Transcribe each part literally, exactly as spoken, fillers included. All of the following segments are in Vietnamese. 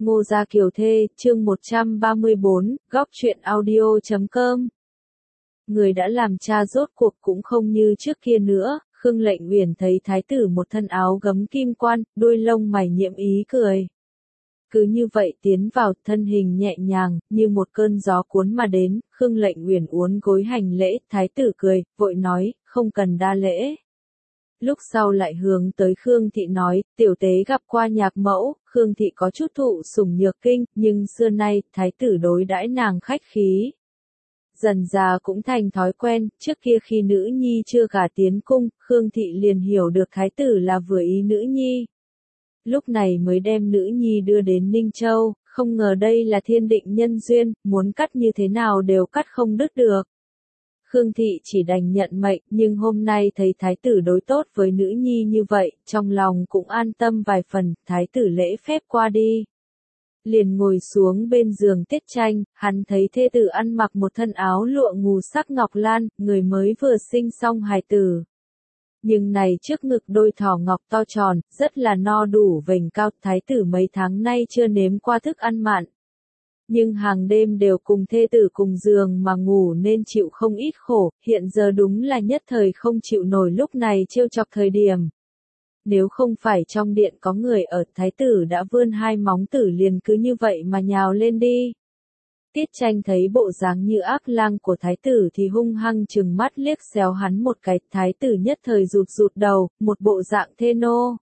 Ngô Gia Kiều Thê, chương một trăm ba mươi bốn, góc truyện audio chấm com. Người đã làm cha rốt cuộc cũng không như trước kia nữa, Khương Lệnh Uyển thấy thái tử một thân áo gấm kim quan, đôi lông mày nhiễm ý cười. Cứ như vậy tiến vào, thân hình nhẹ nhàng, như một cơn gió cuốn mà đến, Khương Lệnh Uyển uốn gối hành lễ, thái tử cười, vội nói, không cần đa lễ. Lúc sau lại hướng tới Khương Thị nói, tiểu tế gặp qua nhạc mẫu, Khương Thị có chút thụ sủng nhược kinh, nhưng xưa nay, thái tử đối đãi nàng khách khí. Dần già cũng thành thói quen, trước kia khi nữ nhi chưa gả tiến cung, Khương Thị liền hiểu được thái tử là vừa ý nữ nhi. Lúc này mới đem nữ nhi đưa đến Ninh Châu, không ngờ đây là thiên định nhân duyên, muốn cắt như thế nào đều cắt không đứt được. Khương Thị chỉ đành nhận mệnh, nhưng hôm nay thấy thái tử đối tốt với nữ nhi như vậy, trong lòng cũng an tâm vài phần, thái tử lễ phép qua đi. Liền ngồi xuống bên giường Tiết Tranh, hắn thấy thê tử ăn mặc một thân áo lụa ngù sắc ngọc lan, người mới vừa sinh xong hài tử. Nhưng này trước ngực đôi thỏ ngọc to tròn, rất là no đủ vểnh cao, thái tử mấy tháng nay chưa nếm qua thức ăn mặn. Nhưng hàng đêm đều cùng thê tử cùng giường mà ngủ nên chịu không ít khổ, hiện giờ đúng là nhất thời không chịu nổi lúc này trêu chọc thời điểm. Nếu không phải trong điện có người ở, thái tử đã vươn hai móng tử liền cứ như vậy mà nhào lên đi. Tiết Tranh thấy bộ dáng như ác lang của thái tử thì hung hăng trừng mắt liếc xéo hắn một cái, thái tử nhất thời rụt rụt đầu, một bộ dạng thê nô.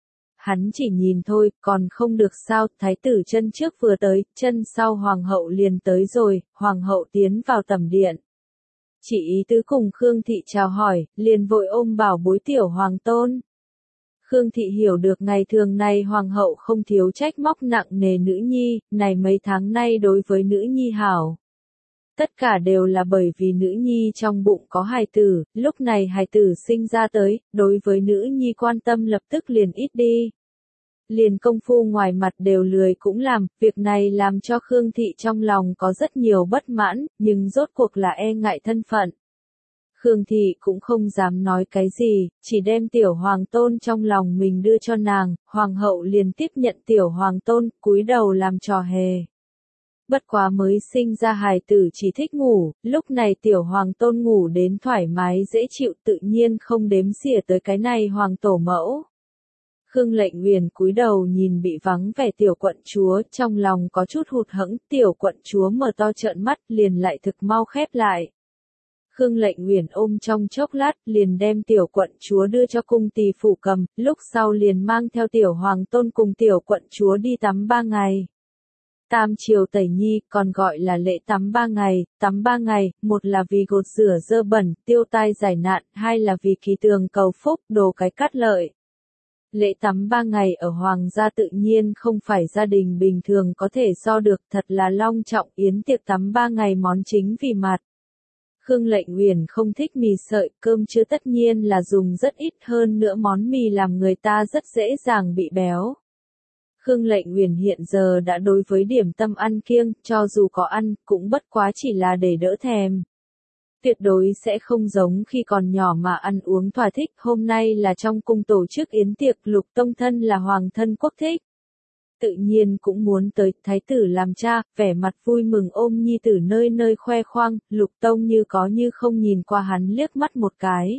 Hắn chỉ nhìn thôi, còn không được sao, thái tử chân trước vừa tới, chân sau hoàng hậu liền tới rồi, hoàng hậu tiến vào tẩm điện. Chỉ ý tứ cùng Khương Thị chào hỏi, liền vội ôm bảo bối tiểu hoàng tôn. Khương Thị hiểu được ngày thường này hoàng hậu không thiếu trách móc nặng nề nữ nhi, này mấy tháng nay đối với nữ nhi hảo. Tất cả đều là bởi vì nữ nhi trong bụng có hài tử, lúc này hài tử sinh ra tới, đối với nữ nhi quan tâm lập tức liền ít đi. Liền công phu ngoài mặt đều lười cũng làm, việc này làm cho Khương Thị trong lòng có rất nhiều bất mãn, nhưng rốt cuộc là e ngại thân phận. Khương Thị cũng không dám nói cái gì, chỉ đem tiểu hoàng tôn trong lòng mình đưa cho nàng, hoàng hậu liền tiếp nhận tiểu hoàng tôn, cúi đầu làm trò hề. Bất quá mới sinh ra hài tử chỉ thích ngủ, lúc này tiểu hoàng tôn ngủ đến thoải mái dễ chịu tự nhiên không đếm xỉa tới cái này hoàng tổ mẫu. Khương Lệnh Uyển cúi đầu nhìn bị vắng vẻ tiểu quận chúa, trong lòng có chút hụt hẫng, tiểu quận chúa mở to trợn mắt, liền lại thực mau khép lại. Khương Lệnh Uyển ôm trong chốc lát, liền đem tiểu quận chúa đưa cho cung tỳ phủ cầm, lúc sau liền mang theo tiểu hoàng tôn cùng tiểu quận chúa đi tắm ba ngày. Tam triều tẩy nhi, còn gọi là lễ tắm ba ngày, tắm ba ngày, một là vì gột rửa dơ bẩn, tiêu tai giải nạn, hai là vì kỳ tường cầu phúc, đồ cái cát lợi. Lễ tắm ba ngày ở hoàng gia tự nhiên không phải gia đình bình thường có thể so được, thật là long trọng, yến tiệc tắm ba ngày món chính vì mặt. Khương Lệnh Uyển không thích mì sợi, cơm trưa tất nhiên là dùng rất ít, hơn nữa món mì làm người ta rất dễ dàng bị béo. Khương Lệnh Uyển hiện giờ đã đối với điểm tâm ăn kiêng, cho dù có ăn, cũng bất quá chỉ là để đỡ thèm. Tuyệt đối sẽ không giống khi còn nhỏ mà ăn uống thỏa thích, hôm nay là trong cung tổ chức yến tiệc, Lục Tông thân là hoàng thân quốc thích. Tự nhiên cũng muốn tới, thái tử làm cha, vẻ mặt vui mừng ôm nhi tử nơi nơi khoe khoang, Lục Tông như có như không nhìn qua hắn liếc mắt một cái.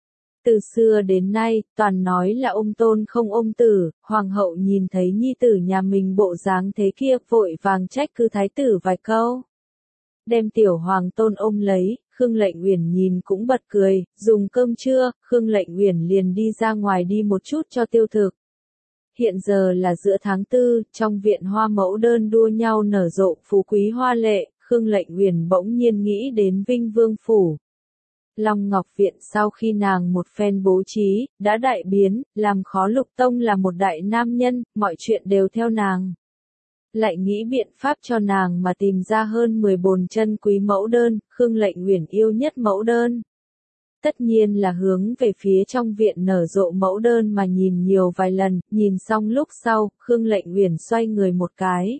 Từ xưa đến nay, toàn nói là ôm tôn không ôm tử, hoàng hậu nhìn thấy nhi tử nhà mình bộ dáng thế kia, vội vàng trách cứ thái tử vài câu. Đem tiểu hoàng tôn ôm lấy, Khương Lệnh Uyển nhìn cũng bật cười, dùng cơm trưa, Khương Lệnh Uyển liền đi ra ngoài đi một chút cho tiêu thực. Hiện giờ là giữa tháng tư, trong viện hoa mẫu đơn đua nhau nở rộ, phú quý hoa lệ, Khương Lệnh Uyển bỗng nhiên nghĩ đến Vinh Vương Phủ. Long Ngọc Viện sau khi nàng một phen bố trí, đã đại biến, làm khó Lục Tông là một đại nam nhân, mọi chuyện đều theo nàng. Lại nghĩ biện pháp cho nàng mà tìm ra hơn mười bồn chân quý mẫu đơn, Khương Lệnh Uyển yêu nhất mẫu đơn. Tất nhiên là hướng về phía trong viện nở rộ mẫu đơn mà nhìn nhiều vài lần, nhìn xong lúc sau, Khương Lệnh Uyển xoay người một cái.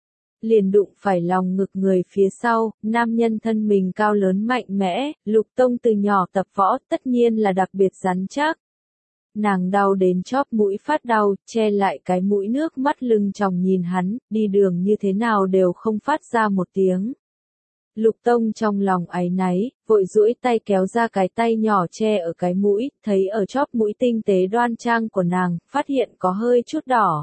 Liền đụng phải lòng ngực người phía sau, nam nhân thân mình cao lớn mạnh mẽ, Lục Tông từ nhỏ tập võ, tất nhiên là đặc biệt rắn chắc. Nàng đau đến chóp mũi phát đau, che lại cái mũi nước mắt lưng tròng nhìn hắn, đi đường như thế nào đều không phát ra một tiếng. Lục Tông trong lòng áy náy, vội duỗi tay kéo ra cái tay nhỏ che ở cái mũi, thấy ở chóp mũi tinh tế đoan trang của nàng, phát hiện có hơi chút đỏ.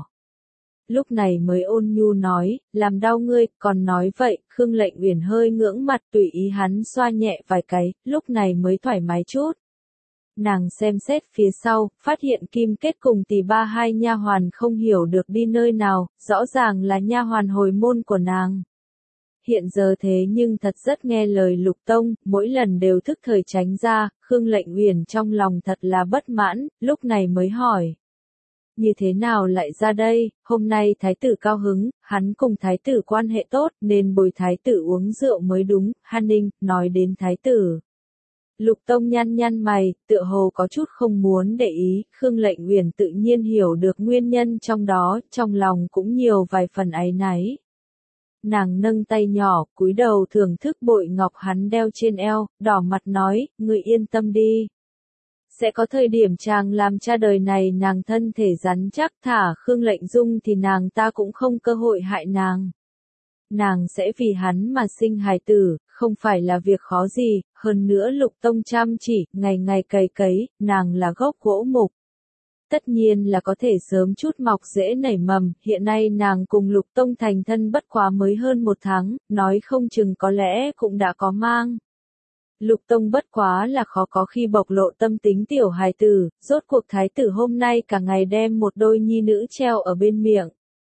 Lúc này mới ôn nhu nói, làm đau ngươi, còn nói vậy, Khương Lệnh Uyển hơi ngưỡng mặt tùy ý hắn xoa nhẹ vài cái, lúc này mới thoải mái chút. Nàng xem xét phía sau, phát hiện Kim Kết cùng Tỳ Ba hai nha hoàn không hiểu được đi nơi nào, rõ ràng là nha hoàn hồi môn của nàng. Hiện giờ thế nhưng thật rất nghe lời Lục Tông, mỗi lần đều thức thời tránh ra, Khương Lệnh Uyển trong lòng thật là bất mãn, lúc này mới hỏi. Như thế nào lại ra đây, hôm nay thái tử cao hứng, hắn cùng thái tử quan hệ tốt, nên bồi thái tử uống rượu mới đúng, Hàn Ninh, nói đến thái tử. Lục Tông nhăn nhăn mày, tựa hồ có chút không muốn để ý, Khương Lệnh Uyển tự nhiên hiểu được nguyên nhân trong đó, trong lòng cũng nhiều vài phần áy náy. Nàng nâng tay nhỏ, cúi đầu thưởng thức bội ngọc hắn đeo trên eo, đỏ mặt nói, ngươi yên tâm đi. Sẽ có thời điểm chàng làm cha đời này nàng thân thể rắn chắc, thả Khương Lệnh Dung thì nàng ta cũng không cơ hội hại nàng. Nàng sẽ vì hắn mà sinh hài tử, không phải là việc khó gì, hơn nữa Lục Tông chăm chỉ, ngày ngày cày cấy, nàng là gốc gỗ mục. Tất nhiên là có thể sớm chút mọc rễ nảy mầm, hiện nay nàng cùng Lục Tông thành thân bất quá mới hơn một tháng, nói không chừng có lẽ cũng đã có mang. Lục Tông bất quá là khó có khi bộc lộ tâm tính tiểu hài tử, rốt cuộc thái tử hôm nay cả ngày đem một đôi nhi nữ treo ở bên miệng.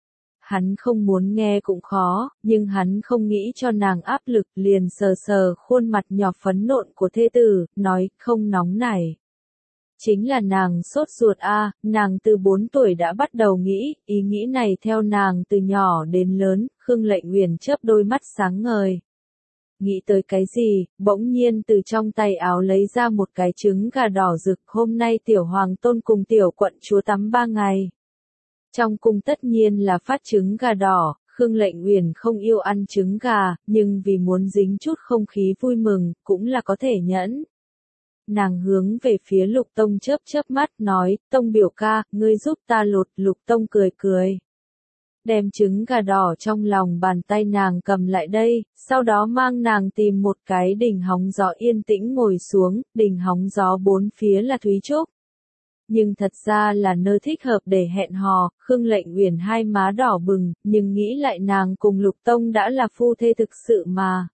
Hắn không muốn nghe cũng khó, nhưng hắn không nghĩ cho nàng áp lực, liền sờ sờ khuôn mặt nhỏ phấn nộn của thê tử, nói, không nóng nảy. Chính là nàng sốt ruột a, nàng từ bốn tuổi đã bắt đầu nghĩ, ý nghĩ này theo nàng từ nhỏ đến lớn, Khương Lệnh Uyển chớp đôi mắt sáng ngời. Nghĩ tới cái gì, bỗng nhiên từ trong tay áo lấy ra một cái trứng gà đỏ rực, hôm nay tiểu hoàng tôn cùng tiểu quận chúa tắm ba ngày. Trong cung tất nhiên là phát trứng gà đỏ, Khương Lệnh Uyển không yêu ăn trứng gà, nhưng vì muốn dính chút không khí vui mừng, cũng là có thể nhẫn. Nàng hướng về phía Lục Tông chớp chớp mắt nói, Tông biểu ca, ngươi giúp ta lột, Lục Tông cười cười. Đem trứng gà đỏ trong lòng bàn tay nàng cầm lại đây, sau đó mang nàng tìm một cái đỉnh hóng gió yên tĩnh ngồi xuống, đỉnh hóng gió bốn phía là thúy trúc. Nhưng thật ra là nơi thích hợp để hẹn hò, Khương Lệnh Uyển hai má đỏ bừng, nhưng nghĩ lại nàng cùng Lục Tông đã là phu thê thực sự mà.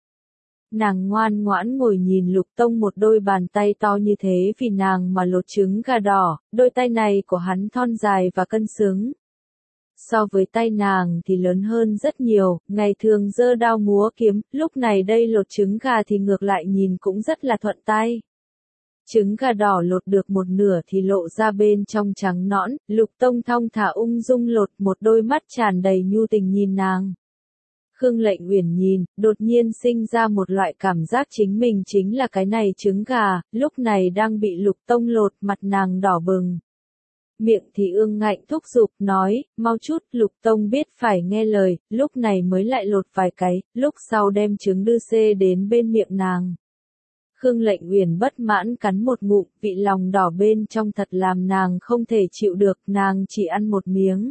Nàng ngoan ngoãn ngồi nhìn Lục Tông một đôi bàn tay to như thế vì nàng mà lột trứng gà đỏ, đôi tay này của hắn thon dài và cân xứng. So với tay nàng thì lớn hơn rất nhiều, ngày thường giơ đao múa kiếm, lúc này đây lột trứng gà thì ngược lại nhìn cũng rất là thuận tay. Trứng gà đỏ lột được một nửa thì lộ ra bên trong trắng nõn, Lục Tông thong thả ung dung lột, một đôi mắt tràn đầy nhu tình nhìn nàng. Khương Lệnh Uyển nhìn, đột nhiên sinh ra một loại cảm giác chính mình chính là cái này trứng gà, lúc này đang bị Lục Tông lột, mặt nàng đỏ bừng. Miệng thì ương ngạnh thúc giục, nói, mau chút, Lục Tông biết phải nghe lời, lúc này mới lại lột vài cái, lúc sau đem trứng đưa xê đến bên miệng nàng. Khương Lệnh Uyển bất mãn cắn một ngụm, vị lòng đỏ bên trong thật làm nàng không thể chịu được, nàng chỉ ăn một miếng.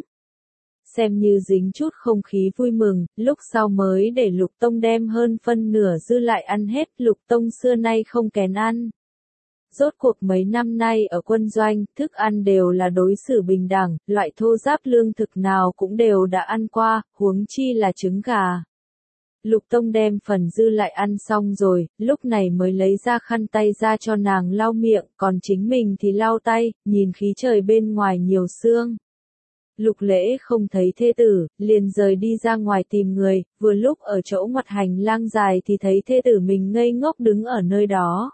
Xem như dính chút không khí vui mừng, lúc sau mới để Lục Tông đem hơn phân nửa dư lại ăn hết, Lục Tông xưa nay không kén ăn. Rốt cuộc mấy năm nay ở quân doanh, thức ăn đều là đối xử bình đẳng, loại thô giáp lương thực nào cũng đều đã ăn qua, huống chi là trứng gà. Lục Tông đem phần dư lại ăn xong rồi, lúc này mới lấy ra khăn tay ra cho nàng lau miệng, còn chính mình thì lau tay, nhìn khí trời bên ngoài nhiều sương. Lục Lễ không thấy thê tử, liền rời đi ra ngoài tìm người, vừa lúc ở chỗ ngoặt hành lang dài thì thấy thê tử mình ngây ngốc đứng ở nơi đó.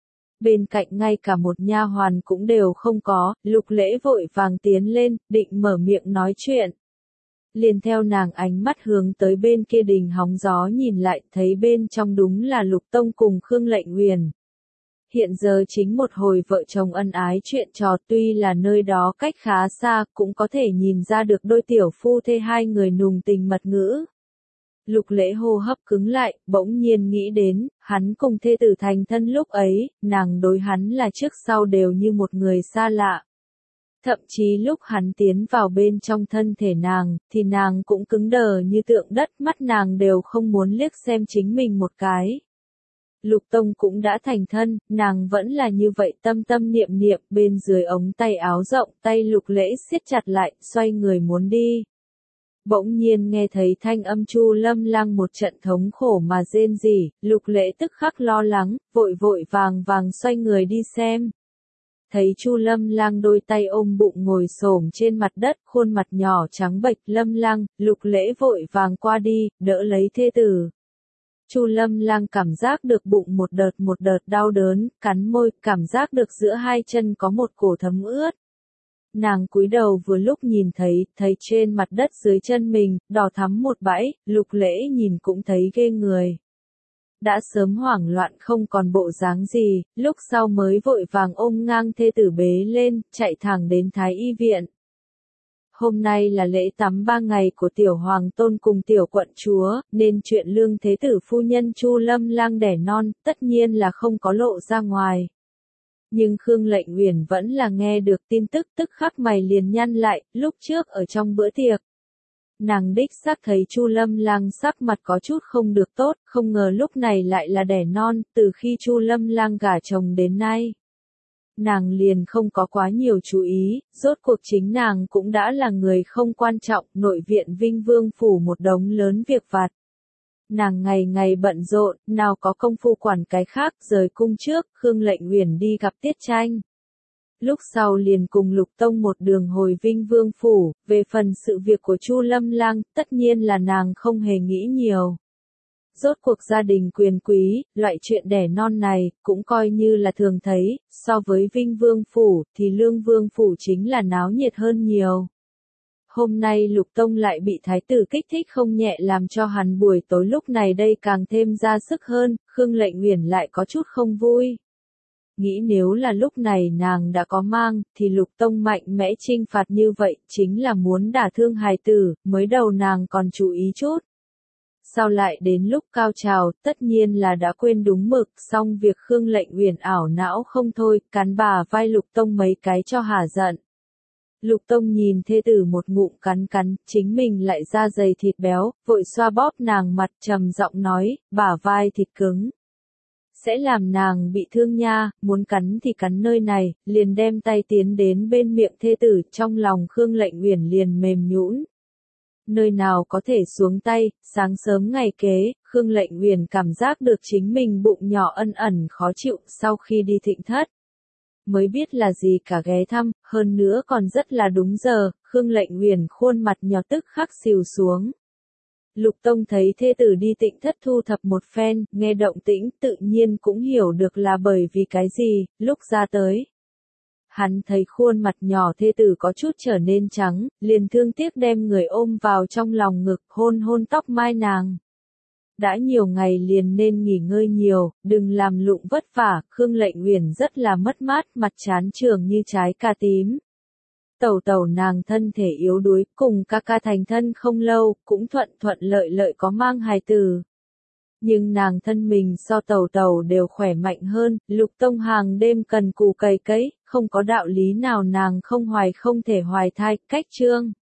Bên cạnh ngay cả một nha hoàn cũng đều không có, Lục Lễ vội vàng tiến lên, định mở miệng nói chuyện. Liền theo nàng ánh mắt hướng tới bên kia đình hóng gió nhìn lại, thấy bên trong đúng là Lục Tông cùng Khương Lệnh Uyển. Hiện giờ chính một hồi vợ chồng ân ái chuyện trò, tuy là nơi đó cách khá xa, cũng có thể nhìn ra được đôi tiểu phu thê hai người nùng tình mật ngữ. Lục Lễ hô hấp cứng lại, bỗng nhiên nghĩ đến, hắn cùng thê tử thành thân lúc ấy, nàng đối hắn là trước sau đều như một người xa lạ. Thậm chí lúc hắn tiến vào bên trong thân thể nàng, thì nàng cũng cứng đờ như tượng đất, mắt nàng đều không muốn liếc xem chính mình một cái. Lục Tông cũng đã thành thân, nàng vẫn là như vậy tâm tâm niệm niệm, bên dưới ống tay áo rộng, tay Lục Lễ siết chặt lại, xoay người muốn đi. Bỗng nhiên nghe thấy thanh âm Chu Lâm Lang một trận thống khổ mà rên rỉ, Lục Lễ tức khắc lo lắng, vội vội vàng vàng xoay người đi xem. Thấy Chu Lâm Lang đôi tay ôm bụng ngồi xổm trên mặt đất, khuôn mặt nhỏ trắng bệch. Lâm Lang, Lục Lễ vội vàng qua đi, đỡ lấy thê tử. Chu Lâm Lang cảm giác được bụng một đợt một đợt đau đớn, cắn môi, cảm giác được giữa hai chân có một cổ thấm ướt. Nàng cúi đầu vừa lúc nhìn thấy, thấy trên mặt đất dưới chân mình, đỏ thắm một bãi, Lục Lễ nhìn cũng thấy ghê người. Đã sớm hoảng loạn không còn bộ dáng gì, lúc sau mới vội vàng ôm ngang thê tử bế lên, chạy thẳng đến Thái Y viện. Hôm nay là lễ tắm ba ngày của tiểu hoàng tôn cùng tiểu quận chúa, nên chuyện lương thế tử phu nhân Chu Lâm Lang đẻ non, tất nhiên là không có lộ ra ngoài. Nhưng Khương Lệnh Uyển vẫn là nghe được tin tức, tức khắc mày liền nhăn lại, lúc trước ở trong bữa tiệc. Nàng đích xác thấy Chu Lâm Lang sắc mặt có chút không được tốt, không ngờ lúc này lại là đẻ non, từ khi Chu Lâm Lang gả chồng đến nay. Nàng liền không có quá nhiều chú ý, rốt cuộc chính nàng cũng đã là người không quan trọng, nội viện Vinh Vương phủ một đống lớn việc vặt. Nàng ngày ngày bận rộn, nào có công phu quản cái khác, rời cung trước, Khương Lệnh Uyển đi gặp Tiết Tranh. Lúc sau liền cùng Lục Tông một đường hồi Vinh Vương phủ, về phần sự việc của Chu Lâm Lang, tất nhiên là nàng không hề nghĩ nhiều. Rốt cuộc gia đình quyền quý, loại chuyện đẻ non này, cũng coi như là thường thấy, so với Vinh Vương phủ, thì Lương Vương phủ chính là náo nhiệt hơn nhiều. Hôm nay Lục Tông lại bị thái tử kích thích không nhẹ làm cho hắn buổi tối lúc này đây càng thêm ra sức hơn, Khương Lệnh Uyển lại có chút không vui. Nghĩ nếu là lúc này nàng đã có mang, thì Lục Tông mạnh mẽ trinh phạt như vậy, chính là muốn đả thương hài tử, mới đầu nàng còn chú ý chút. Sau lại đến lúc cao trào, tất nhiên là đã quên đúng mực, xong việc Khương Lệnh Uyển ảo não không thôi, cắn bà vai Lục Tông mấy cái cho hả giận. Lục Tông nhìn thê tử một ngụm cắn cắn, chính mình lại da dày thịt béo, vội xoa bóp nàng mặt trầm giọng nói, bả vai thịt cứng. Sẽ làm nàng bị thương nha, muốn cắn thì cắn nơi này, liền đem tay tiến đến bên miệng thê tử, trong lòng Khương Lệnh Uyển liền mềm nhũn. Nơi nào có thể xuống tay, sáng sớm ngày kế, Khương Lệnh Uyển cảm giác được chính mình bụng nhỏ ân ẩn khó chịu, sau khi đi thịnh thất. Mới biết là gì cả ghé thăm, hơn nữa còn rất là đúng giờ, Khương Lệnh Uyển khuôn mặt nhỏ tức khắc xìu xuống. Lục Tông thấy thê tử đi tịnh thất thu thập một phen, nghe động tĩnh tự nhiên cũng hiểu được là bởi vì cái gì, lúc ra tới. Hắn thấy khuôn mặt nhỏ thê tử có chút trở nên trắng, liền thương tiếc đem người ôm vào trong lòng ngực, hôn hôn tóc mai nàng. Đã nhiều ngày liền nên nghỉ ngơi nhiều, đừng làm lụng vất vả, Khương Lệnh Uyển rất là mất mát, mặt trán trường như trái cà tím. Tẩu tẩu nàng thân thể yếu đuối, cùng ca ca thành thân không lâu, cũng thuận thuận lợi lợi có mang hài tử. Nhưng nàng thân mình so tẩu tẩu đều khỏe mạnh hơn, Lục Tông hàng đêm cần cù cày cấy, không có đạo lý nào nàng không hoài không thể hoài thai, cách trương.